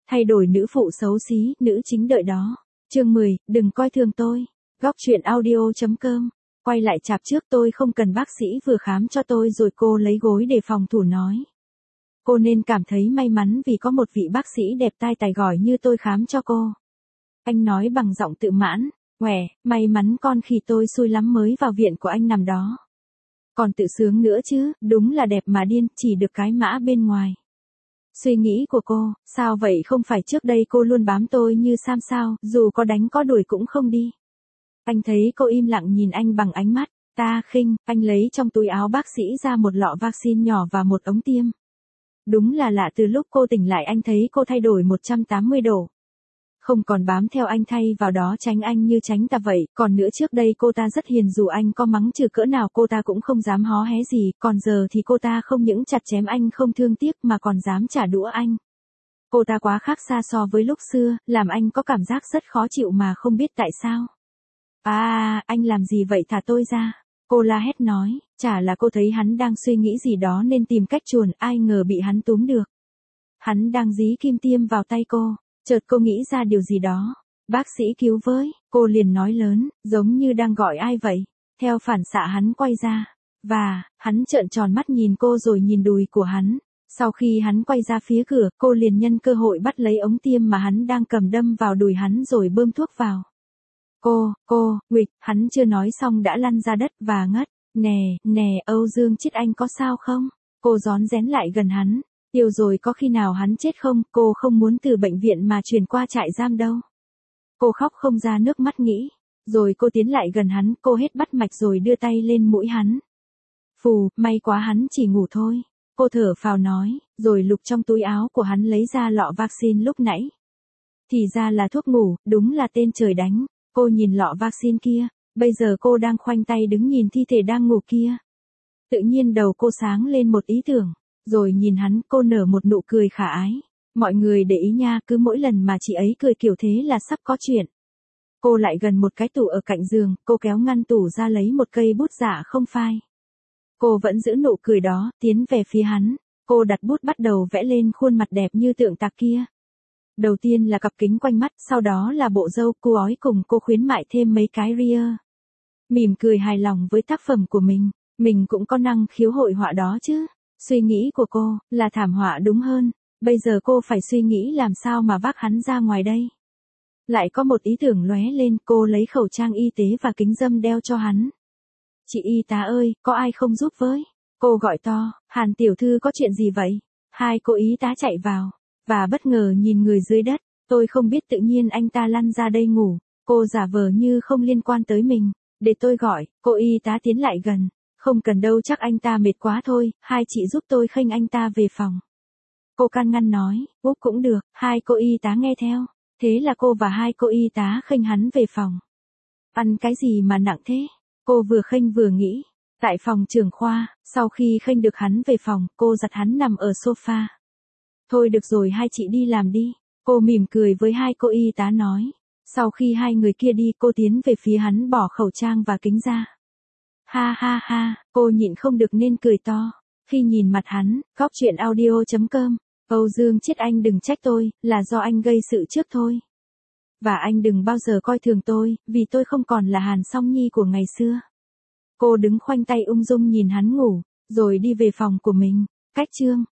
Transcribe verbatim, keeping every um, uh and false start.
Thay đổi nữ phụ xấu xí, nữ chính đợi đó. Chương mười, đừng coi thường tôi. Góc truyện audio.com. Quay lại chapter trước, tôi không cần bác sĩ vừa khám cho tôi rồi, cô lấy gối để phòng thủ nói. Cô nên cảm thấy may mắn vì có một vị bác sĩ đẹp tai tài giỏi như tôi khám cho cô. Anh nói bằng giọng tự mãn. Quẻ, may mắn con khi tôi xui lắm mới vào viện của anh nằm đó. Còn tự sướng nữa chứ, đúng là đẹp mà điên, chỉ được cái mã bên ngoài. Suy nghĩ của cô, sao vậy, không phải trước đây cô luôn bám tôi như Sam sao, dù có đánh có đuổi cũng không đi. Anh thấy cô im lặng nhìn anh bằng ánh mắt, ta khinh, anh lấy trong túi áo bác sĩ ra một lọ vaccine nhỏ và một ống tiêm. Đúng là lạ, từ lúc cô tỉnh lại anh thấy cô thay đổi một trăm tám mươi độ. Không còn bám theo anh, thay vào đó tránh anh như tránh ta vậy, còn nữa trước đây cô ta rất hiền, dù anh có mắng trừ cỡ nào cô ta cũng không dám hó hé gì, còn giờ thì cô ta không những chặt chém anh không thương tiếc mà còn dám trả đũa anh. Cô ta quá khác xa so với lúc xưa, làm anh có cảm giác rất khó chịu mà không biết tại sao. À, anh làm gì vậy, thả tôi ra. Cô la hét nói, chả là cô thấy hắn đang suy nghĩ gì đó nên tìm cách chuồn, ai ngờ bị hắn túm được. Hắn đang dí kim tiêm vào tay cô. Chợt cô nghĩ ra điều gì đó. Bác sĩ cứu với, cô liền nói lớn, giống như đang gọi ai vậy. Theo phản xạ hắn quay ra. Và, hắn trợn tròn mắt nhìn cô rồi nhìn đùi của hắn. Sau khi hắn quay ra phía cửa, cô liền nhân cơ hội bắt lấy ống tiêm mà hắn đang cầm đâm vào đùi hắn rồi bơm thuốc vào. Cô, cô, nguịch, hắn chưa nói xong đã lăn ra đất và ngất. Nè, nè, Âu Dương Chiết, anh có sao không? Cô rón rén lại gần hắn. Tiêu rồi, có khi nào hắn chết không, cô không muốn từ bệnh viện mà chuyển qua trại giam đâu. Cô khóc không ra nước mắt nghĩ. Rồi cô tiến lại gần hắn, cô hết bắt mạch rồi đưa tay lên mũi hắn. Phù, may quá hắn chỉ ngủ thôi. Cô thở phào nói, rồi lục trong túi áo của hắn lấy ra lọ vaccine lúc nãy. Thì ra là thuốc ngủ, đúng là tên trời đánh. Cô nhìn lọ vaccine kia, bây giờ cô đang khoanh tay đứng nhìn thi thể đang ngủ kia. Tự nhiên đầu cô sáng lên một ý tưởng. Rồi nhìn hắn, cô nở một nụ cười khả ái. Mọi người để ý nha, cứ mỗi lần mà chị ấy cười kiểu thế là sắp có chuyện. Cô lại gần một cái tủ ở cạnh giường, cô kéo ngăn tủ ra lấy một cây bút giả không phai. Cô vẫn giữ nụ cười đó, tiến về phía hắn. Cô đặt bút bắt đầu vẽ lên khuôn mặt đẹp như tượng tạc kia. Đầu tiên là cặp kính quanh mắt, sau đó là bộ râu cô ói, cùng cô khuyến mại thêm mấy cái ria. Mỉm cười hài lòng với tác phẩm của mình, mình cũng có năng khiếu hội họa đó chứ. Suy nghĩ của cô, là thảm họa đúng hơn, bây giờ cô phải suy nghĩ làm sao mà vác hắn ra ngoài đây. Lại có một ý tưởng lóe lên, cô lấy khẩu trang y tế và kính râm đeo cho hắn. Chị y tá ơi, có ai không giúp với? Cô gọi to, Hàn tiểu thư có chuyện gì vậy? Hai cô y tá chạy vào, và bất ngờ nhìn người dưới đất, tôi không biết tự nhiên anh ta lăn ra đây ngủ, cô giả vờ như không liên quan tới mình, để tôi gọi, cô y tá tiến lại gần. Không cần đâu, chắc anh ta mệt quá thôi, hai chị giúp tôi khênh anh ta về phòng. Cô can ngăn nói, úp cũng được, hai cô y tá nghe theo. Thế là cô và hai cô y tá khênh hắn về phòng. Ăn cái gì mà nặng thế? Cô vừa khênh vừa nghĩ. Tại phòng trưởng khoa, sau khi khênh được hắn về phòng, cô giặt hắn nằm ở sofa. Thôi được rồi, hai chị đi làm đi. Cô mỉm cười với hai cô y tá nói. Sau khi hai người kia đi, cô tiến về phía hắn bỏ khẩu trang và kính ra. Ha ha ha, cô nhịn không được nên cười to. Khi nhìn mặt hắn, góc truyện audio.com, Âu Dương Chiết, anh đừng trách tôi, là do anh gây sự trước thôi. Và anh đừng bao giờ coi thường tôi, vì tôi không còn là Hàn Song Nhi của ngày xưa. Cô đứng khoanh tay ung dung nhìn hắn ngủ, rồi đi về phòng của mình. Cách chương